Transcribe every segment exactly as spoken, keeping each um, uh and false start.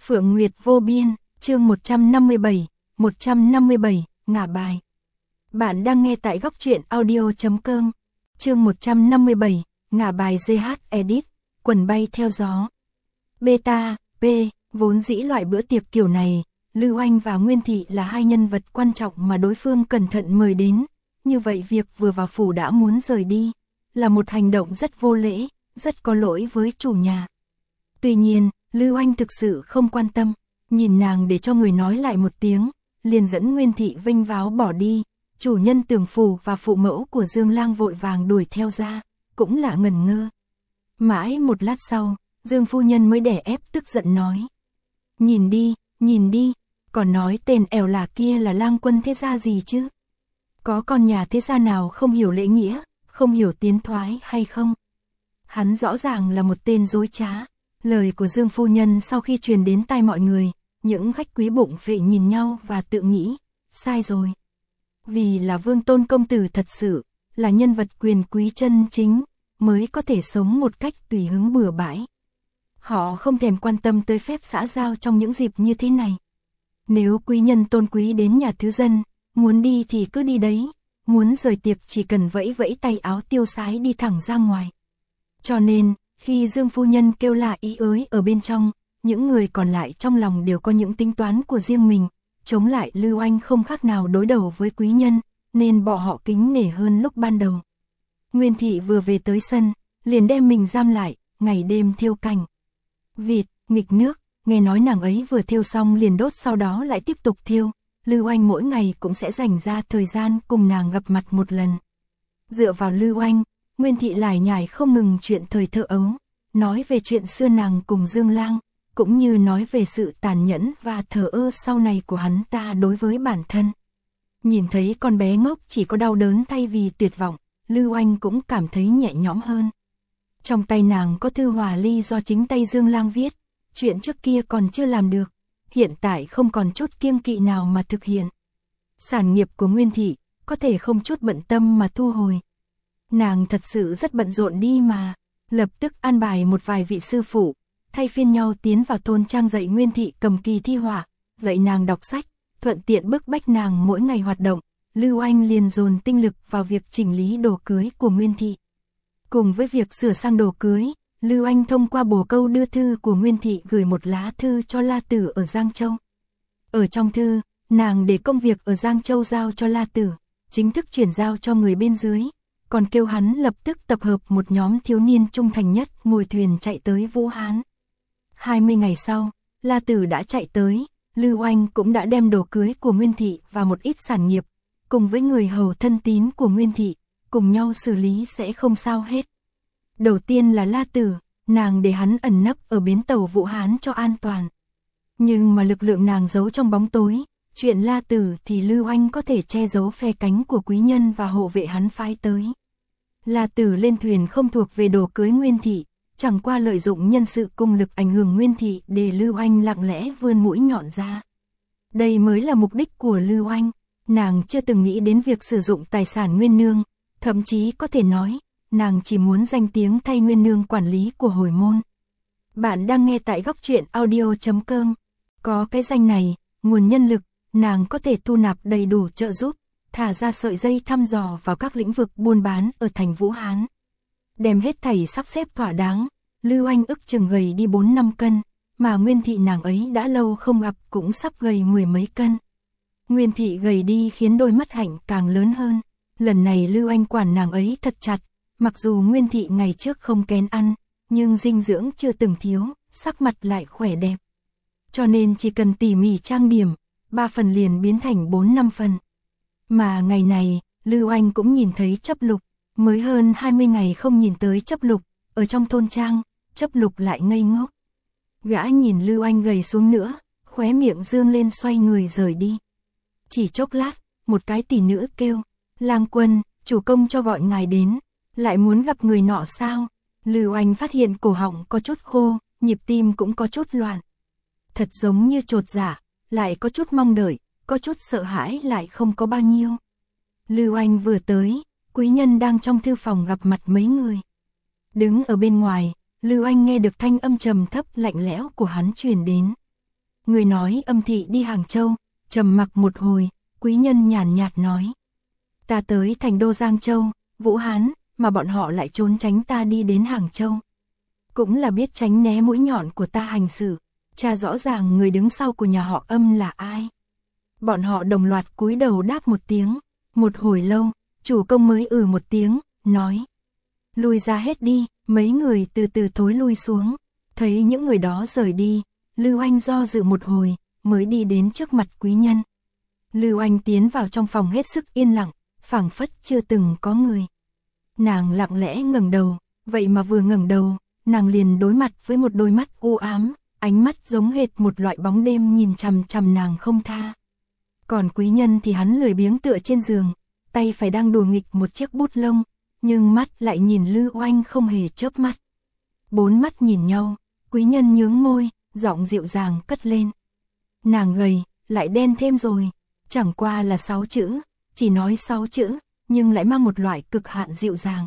Phượng Nguyệt vô biên, chương một trăm năm mươi bảy, một trăm năm mươi bảy, ngả bài. Bạn đang nghe tại góc truyện audio chấm com. Chương một trăm năm mươi bảy, ngả bài giê hát Edit, quần bay theo gió. Beta, P, vốn dĩ loại bữa tiệc kiểu này, Lưu Anh và Nguyên Thị là hai nhân vật quan trọng mà đối phương cẩn thận mời đến. Như vậy việc vừa vào phủ đã muốn rời đi, là một hành động rất vô lễ, rất có lỗi với chủ nhà. Tuy nhiên, Lưu Anh thực sự không quan tâm, nhìn nàng để cho người nói lại một tiếng, liền dẫn Nguyên Thị vênh váo bỏ đi. Chủ nhân Tưởng Phủ và phụ mẫu của Dương Lang vội vàng đuổi theo ra, cũng là ngẩn ngơ. Mãi một lát sau, Dương phu nhân mới đè ép tức giận nói: "Nhìn đi, nhìn đi, còn nói tên ẻo là kia là Lang Quân thế gia gì chứ? Có con nhà thế gia nào không hiểu lễ nghĩa, không hiểu tiến thoái hay không? Hắn rõ ràng là một tên dối trá." Lời của Dương phu nhân sau khi truyền đến tai mọi người, những khách quý bụng phệ nhìn nhau và tự nghĩ, sai rồi. Vì là Vương Tôn công tử thật sự, là nhân vật quyền quý chân chính, mới có thể sống một cách tùy hứng bừa bãi. Họ không thèm quan tâm tới phép xã giao trong những dịp như thế này. Nếu quý nhân tôn quý đến nhà thứ dân, muốn đi thì cứ đi đấy, muốn rời tiệc chỉ cần vẫy vẫy tay áo tiêu sái đi thẳng ra ngoài. Cho nên, khi Dương phu nhân kêu là ý ới ở bên trong, những người còn lại trong lòng đều có những tính toán của riêng mình, chống lại Lưu Anh không khác nào đối đầu với quý nhân, nên bỏ họ kính nể hơn lúc ban đầu. Nguyên Thị vừa về tới sân, liền đem mình giam lại, ngày đêm thiêu cành vịt, nghịch nước, nghe nói nàng ấy vừa thiêu xong liền đốt sau đó lại tiếp tục thiêu. Lưu Anh mỗi ngày cũng sẽ dành ra thời gian cùng nàng gặp mặt một lần. Dựa vào Lưu Anh, Nguyên Thị lải nhải không ngừng chuyện thời thơ ấu, nói về chuyện xưa nàng cùng Dương Lang, cũng như nói về sự tàn nhẫn và thờ ơ sau này của hắn ta đối với bản thân. Nhìn thấy con bé ngốc chỉ có đau đớn thay vì tuyệt vọng, Lưu Anh cũng cảm thấy nhẹ nhõm hơn. Trong tay nàng có thư hòa ly do chính tay Dương Lang viết, chuyện trước kia còn chưa làm được, hiện tại không còn chút kiêng kỵ nào mà thực hiện. Sản nghiệp của Nguyên Thị, có thể không chút bận tâm mà thu hồi. Nàng thật sự rất bận rộn đi mà, lập tức an bài một vài vị sư phụ, thay phiên nhau tiến vào thôn trang dạy Nguyên Thị cầm kỳ thi họa, dạy nàng đọc sách, thuận tiện bức bách nàng mỗi ngày hoạt động. Lưu Anh liền dồn tinh lực vào việc chỉnh lý đồ cưới của Nguyên Thị. Cùng với việc sửa sang đồ cưới, Lưu Anh thông qua bồ câu đưa thư của Nguyên Thị gửi một lá thư cho La Tử ở Giang Châu. Ở trong thư, nàng để công việc ở Giang Châu giao cho La Tử, chính thức chuyển giao cho người bên dưới, còn kêu hắn lập tức tập hợp một nhóm thiếu niên trung thành nhất ngồi thuyền chạy tới Vũ Hán. hai mươi ngày sau, La Tử đã chạy tới, Lưu Anh cũng đã đem đồ cưới của Nguyên Thị và một ít sản nghiệp, cùng với người hầu thân tín của Nguyên Thị, cùng nhau xử lý sẽ không sao hết. Đầu tiên là La Tử, nàng để hắn ẩn nấp ở bến tàu Vũ Hán cho an toàn. Nhưng mà lực lượng nàng giấu trong bóng tối, chuyện La Tử thì Lưu Anh có thể che giấu phe cánh của quý nhân và hộ vệ hắn phái tới. La Tử lên thuyền không thuộc về đồ cưới Nguyên Thị, chẳng qua lợi dụng nhân sự cung lực ảnh hưởng Nguyên Thị để Lưu Anh lặng lẽ vươn mũi nhọn ra. Đây mới là mục đích của Lưu Anh, nàng chưa từng nghĩ đến việc sử dụng tài sản Nguyên Nương, thậm chí có thể nói, nàng chỉ muốn danh tiếng thay Nguyên Nương quản lý của hồi môn. Bạn đang nghe tại góc truyện audio chấm com. Có cái danh này, nguồn nhân lực, nàng có thể thu nạp đầy đủ trợ giúp, thả ra sợi dây thăm dò vào các lĩnh vực buôn bán ở thành Vũ Hán. Đem hết thảy sắp xếp thỏa đáng, Lưu Anh ức chừng gầy đi bốn năm cân, mà Nguyên Thị nàng ấy đã lâu không gặp cũng sắp gầy mười mấy cân. Nguyên Thị gầy đi khiến đôi mắt hạnh càng lớn hơn, lần này Lưu Anh quản nàng ấy thật chặt, mặc dù Nguyên Thị ngày trước không kén ăn, nhưng dinh dưỡng chưa từng thiếu, sắc mặt lại khỏe đẹp. Cho nên chỉ cần tỉ mỉ trang điểm, ba phần liền biến thành bốn năm phần. Mà ngày này, Lưu Anh cũng nhìn thấy Chấp Lục, mới hơn hai mươi ngày không nhìn tới Chấp Lục, ở trong thôn trang, Chấp Lục lại ngây ngốc. Gã nhìn Lưu Anh gầy xuống nữa, khóe miệng dương lên xoay người rời đi. Chỉ chốc lát, một cái tỷ nữ kêu, Lang Quân, chủ công cho gọi ngài đến, lại muốn gặp người nọ sao? Lưu Anh phát hiện cổ họng có chút khô, nhịp tim cũng có chút loạn. Thật giống như chột dạ, lại có chút mong đợi, có chút sợ hãi lại không có bao nhiêu. Lưu Anh vừa tới, quý nhân đang trong thư phòng gặp mặt mấy người. Đứng ở bên ngoài, Lưu Anh nghe được thanh âm trầm thấp lạnh lẽo của hắn truyền đến. Người nói Âm thị đi Hàng Châu, trầm mặc một hồi, quý nhân nhàn nhạt nói. Ta tới thành đô Giang Châu, Vũ Hán, mà bọn họ lại trốn tránh ta đi đến Hàng Châu. Cũng là biết tránh né mũi nhọn của ta hành xử, tra rõ ràng người đứng sau của nhà họ Âm là ai. Bọn họ đồng loạt cúi đầu đáp một tiếng, một hồi lâu, chủ công mới ừ một tiếng, nói. Lui ra hết đi, mấy người từ từ thối lui xuống, thấy những người đó rời đi, Lưu Anh do dự một hồi, mới đi đến trước mặt quý nhân. Lưu Anh tiến vào trong phòng hết sức yên lặng, phảng phất chưa từng có người. Nàng lặng lẽ ngẩng đầu, vậy mà vừa ngẩng đầu, nàng liền đối mặt với một đôi mắt u ám, ánh mắt giống hệt một loại bóng đêm nhìn chằm chằm nàng không tha. Còn quý nhân thì hắn lười biếng tựa trên giường, tay phải đang đùa nghịch một chiếc bút lông, nhưng mắt lại nhìn Lưu Anh không hề chớp mắt. Bốn mắt nhìn nhau, quý nhân nhướng môi, giọng dịu dàng cất lên. Nàng gầy, lại đen thêm rồi, chẳng qua là sáu chữ, chỉ nói sáu chữ, nhưng lại mang một loại cực hạn dịu dàng.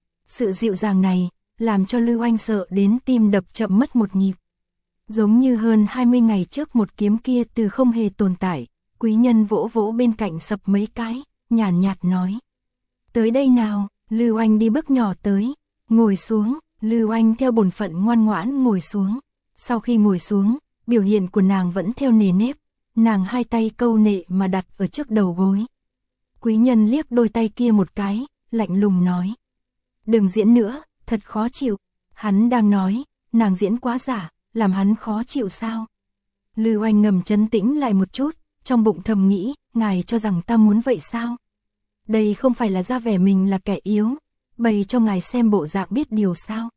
Sự dịu dàng này, làm cho Lưu Anh sợ đến tim đập chậm mất một nhịp. Giống như hơn hai mươi ngày trước một kiếm kia từ không hề tồn tại, quý nhân vỗ vỗ bên cạnh sập mấy cái, nhàn nhạt nói. Tới đây nào, Lưu Anh đi bước nhỏ tới, ngồi xuống, Lưu Anh theo bổn phận ngoan ngoãn ngồi xuống. Sau khi ngồi xuống, biểu hiện của nàng vẫn theo nề nếp, nàng hai tay câu nệ mà đặt ở trước đầu gối. Quý nhân liếc đôi tay kia một cái, lạnh lùng nói. Đừng diễn nữa, thật khó chịu. Hắn đang nói, nàng diễn quá giả, làm hắn khó chịu sao? Lưu Anh ngầm trấn tĩnh lại một chút, trong bụng thầm nghĩ, ngài cho rằng ta muốn vậy sao? Đây không phải là ra vẻ mình là kẻ yếu, bày cho ngài xem bộ dạng biết điều sao?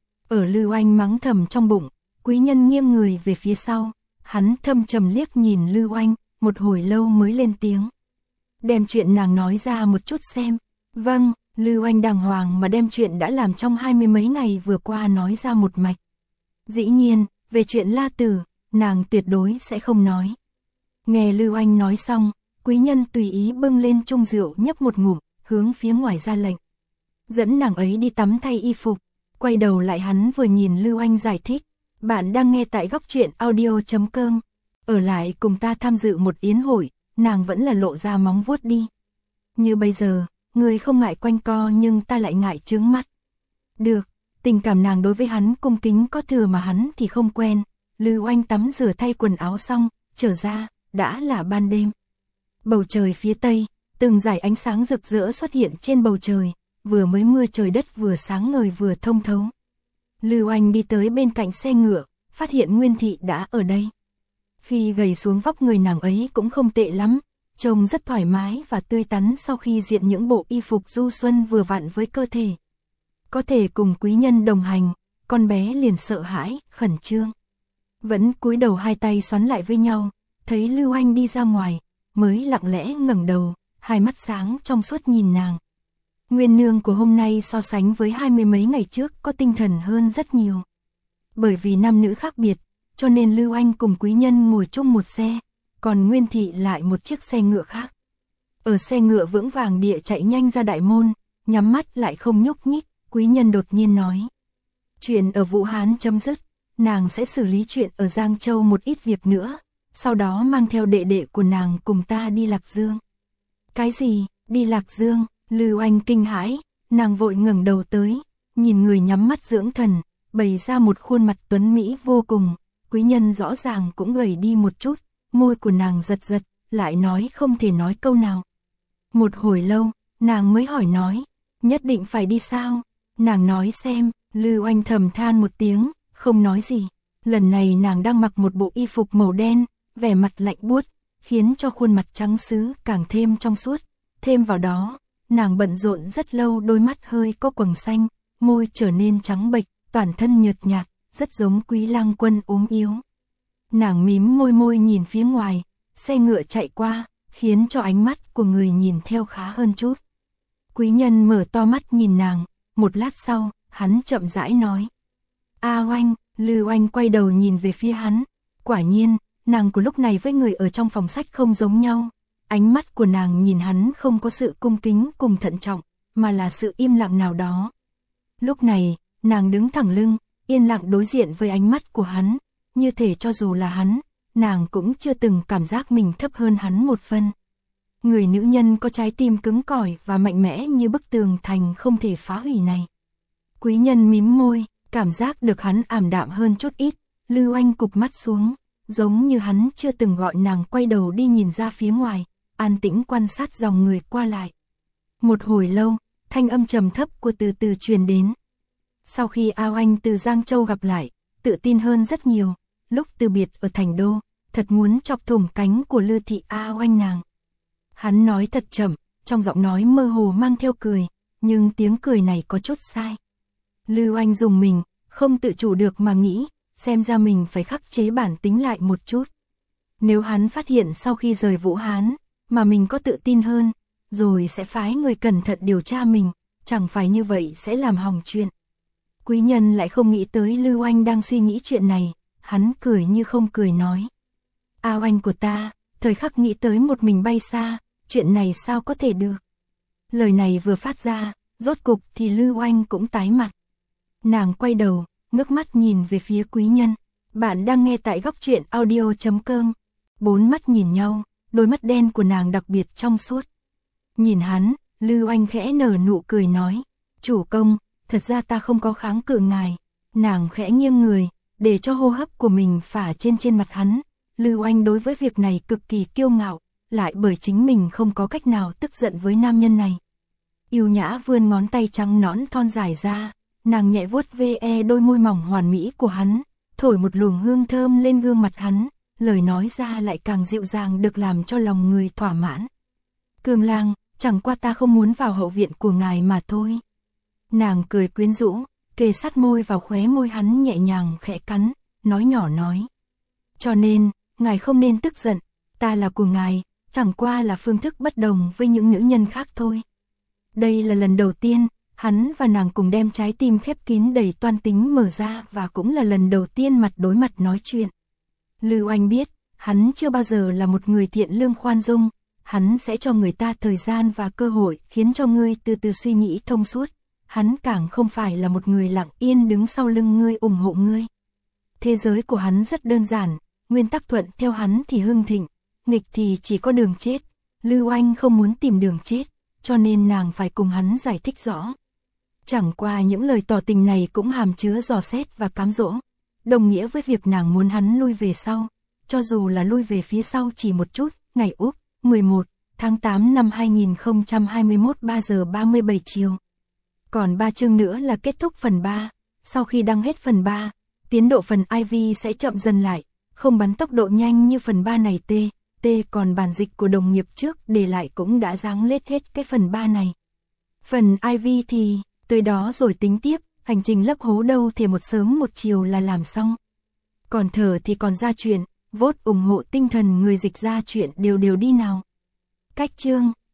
Ở Lưu Anh mắng thầm trong bụng, quý nhân nghiêng người về phía sau, hắn thâm trầm liếc nhìn Lưu Anh, một hồi lâu mới lên tiếng. Đem chuyện nàng nói ra một chút xem. Vâng, Lưu Anh đàng hoàng mà đem chuyện đã làm trong hai mươi mấy ngày vừa qua nói ra một mạch. Dĩ nhiên, về chuyện La Tử, nàng tuyệt đối sẽ không nói. Nghe Lưu Anh nói xong, quý nhân tùy ý bưng lên chung rượu nhấp một ngụm, hướng phía ngoài ra lệnh. Dẫn nàng ấy đi tắm thay y phục, quay đầu lại hắn vừa nhìn Lưu Anh giải thích. Bạn đang nghe tại góc truyện audio chấm com. Ở lại cùng ta tham dự một yến hội, nàng vẫn là lộ ra móng vuốt đi. Như bây giờ, người không ngại quanh co nhưng ta lại ngại chướng mắt. Được, tình cảm nàng đối với hắn cung kính có thừa mà hắn thì không quen. Lưu Anh tắm rửa thay quần áo xong, trở ra, đã là ban đêm. Bầu trời phía tây, từng dải ánh sáng rực rỡ xuất hiện trên bầu trời, vừa mới mưa trời đất vừa sáng ngời vừa thông thấu. Lưu Anh đi tới bên cạnh xe ngựa, phát hiện Nguyên Thị đã ở đây. Khi gầy xuống vóc người nàng ấy cũng không tệ lắm, trông rất thoải mái và tươi tắn sau khi diện những bộ y phục du xuân vừa vặn với cơ thể. Có thể cùng quý nhân đồng hành, con bé liền sợ hãi, khẩn trương. Vẫn cúi đầu hai tay xoắn lại với nhau, thấy Lưu Anh đi ra ngoài, mới lặng lẽ ngẩng đầu, hai mắt sáng trong suốt nhìn nàng. Nguyên nương của hôm nay so sánh với hai mươi mấy ngày trước có tinh thần hơn rất nhiều. Bởi vì nam nữ khác biệt, cho nên Lưu Anh cùng quý nhân ngồi chung một xe, còn Nguyên Thị lại một chiếc xe ngựa khác. Ở xe ngựa vững vàng địa chạy nhanh ra đại môn, nhắm mắt lại không nhúc nhích, quý nhân đột nhiên nói. Chuyện ở Vũ Hán chấm dứt, nàng sẽ xử lý chuyện ở Giang Châu một ít việc nữa, sau đó mang theo đệ đệ của nàng cùng ta đi Lạc Dương. Cái gì, đi Lạc Dương? Lưu Anh kinh hãi, nàng vội ngẩng đầu tới, nhìn người nhắm mắt dưỡng thần, bày ra một khuôn mặt tuấn mỹ vô cùng, quý nhân rõ ràng cũng gầy đi một chút, môi của nàng giật giật, lại nói không thể nói câu nào. Một hồi lâu, nàng mới hỏi nói, nhất định phải đi sao? Nàng nói xem, Lưu Anh thầm than một tiếng, không nói gì. Lần này nàng đang mặc một bộ y phục màu đen, vẻ mặt lạnh buốt, khiến cho khuôn mặt trắng sứ càng thêm trong suốt. Thêm vào đó, nàng bận rộn rất lâu, đôi mắt hơi có quầng xanh, môi trở nên trắng bệch, toàn thân nhợt nhạt, rất giống Quý Lang Quân ốm yếu. Nàng mím môi môi nhìn phía ngoài, xe ngựa chạy qua, khiến cho ánh mắt của người nhìn theo khá hơn chút. Quý nhân mở to mắt nhìn nàng, một lát sau, hắn chậm rãi nói. A Oanh, Lưu Anh quay đầu nhìn về phía hắn, quả nhiên, nàng của lúc này với người ở trong phòng sách không giống nhau. Ánh mắt của nàng nhìn hắn không có sự cung kính cùng thận trọng, mà là sự im lặng nào đó. Lúc này, nàng đứng thẳng lưng, yên lặng đối diện với ánh mắt của hắn, như thể cho dù là hắn, nàng cũng chưa từng cảm giác mình thấp hơn hắn một phân. Người nữ nhân có trái tim cứng cỏi và mạnh mẽ như bức tường thành không thể phá hủy này. Quý nhân mím môi, cảm giác được hắn ảm đạm hơn chút ít, Lưu Anh cụp mắt xuống, giống như hắn chưa từng gọi nàng quay đầu đi nhìn ra phía ngoài, an tĩnh quan sát dòng người qua lại. Một hồi lâu, thanh âm trầm thấp của từ từ truyền đến. Sau khi Ao Anh từ Giang Châu gặp lại, tự tin hơn rất nhiều, lúc từ biệt ở thành đô, thật muốn chọc thủng cánh của Lư thị Ao Anh nàng. Hắn nói thật chậm, trong giọng nói mơ hồ mang theo cười, nhưng tiếng cười này có chút sai. Lưu Anh dùng mình, không tự chủ được mà nghĩ, xem ra mình phải khắc chế bản tính lại một chút. Nếu hắn phát hiện sau khi rời Vũ Hán, mà mình có tự tin hơn, rồi sẽ phái người cẩn thận điều tra mình, chẳng phải như vậy sẽ làm hỏng chuyện. Quý nhân lại không nghĩ tới Lưu Anh đang suy nghĩ chuyện này, hắn cười như không cười nói. Ao Anh của ta, thời khắc nghĩ tới một mình bay xa, chuyện này sao có thể được. Lời này vừa phát ra, rốt cục thì Lưu Anh cũng tái mặt. Nàng quay đầu, ngước mắt nhìn về phía quý nhân. Bạn đang nghe tại góc truyện audio chấm com. Bốn mắt nhìn nhau, đôi mắt đen của nàng đặc biệt trong suốt. Nhìn hắn, Lưu Anh khẽ nở nụ cười nói. Chủ công, thật ra ta không có kháng cự ngài. Nàng khẽ nghiêng người, để cho hô hấp của mình phả trên trên mặt hắn. Lưu Anh đối với việc này cực kỳ kiêu ngạo, lại bởi chính mình không có cách nào tức giận với nam nhân này. Yêu nhã vươn ngón tay trắng nõn thon dài ra, nàng nhẹ vuốt ve đôi môi mỏng hoàn mỹ của hắn, thổi một luồng hương thơm lên gương mặt hắn, lời nói ra lại càng dịu dàng được làm cho lòng người thỏa mãn. Cương lang, chẳng qua ta không muốn vào hậu viện của ngài mà thôi. Nàng cười quyến rũ, kề sát môi vào khóe môi hắn nhẹ nhàng khẽ cắn, nói nhỏ nói. Cho nên, ngài không nên tức giận, ta là của ngài, chẳng qua là phương thức bất đồng với những nữ nhân khác thôi. Đây là lần đầu tiên, hắn và nàng cùng đem trái tim khép kín đầy toan tính mở ra và cũng là lần đầu tiên mặt đối mặt nói chuyện. Lưu Anh biết, hắn chưa bao giờ là một người thiện lương khoan dung, hắn sẽ cho người ta thời gian và cơ hội khiến cho ngươi từ từ suy nghĩ thông suốt. Hắn càng không phải là một người lặng yên đứng sau lưng ngươi ủng hộ ngươi. Thế giới của hắn rất đơn giản, nguyên tắc thuận theo hắn thì hưng thịnh, nghịch thì chỉ có đường chết. Lưu Anh không muốn tìm đường chết, cho nên nàng phải cùng hắn giải thích rõ. Chẳng qua những lời tỏ tình này cũng hàm chứa dò xét và cám dỗ, đồng nghĩa với việc nàng muốn hắn lui về sau, cho dù là lui về phía sau chỉ một chút. Ngày Úc, mười một tháng tám năm hai nghìn không trăm hai mươi mốt ba giờ ba mươi bảy chiều. Còn ba chương nữa là kết thúc phần ba, sau khi đăng hết phần ba, tiến độ phần i vê sẽ chậm dần lại, không bắn tốc độ nhanh như phần ba này. T, T còn bản dịch của đồng nghiệp trước để lại cũng đã dáng lết hết cái phần ba này. Phần i vê thì, tới đó rồi tính tiếp, hành trình lấp hố đâu thể một sớm một chiều là làm xong. Còn thở thì còn ra chuyện, vote ủng hộ tinh thần người dịch ra chuyện đều đều đi nào. Cách chương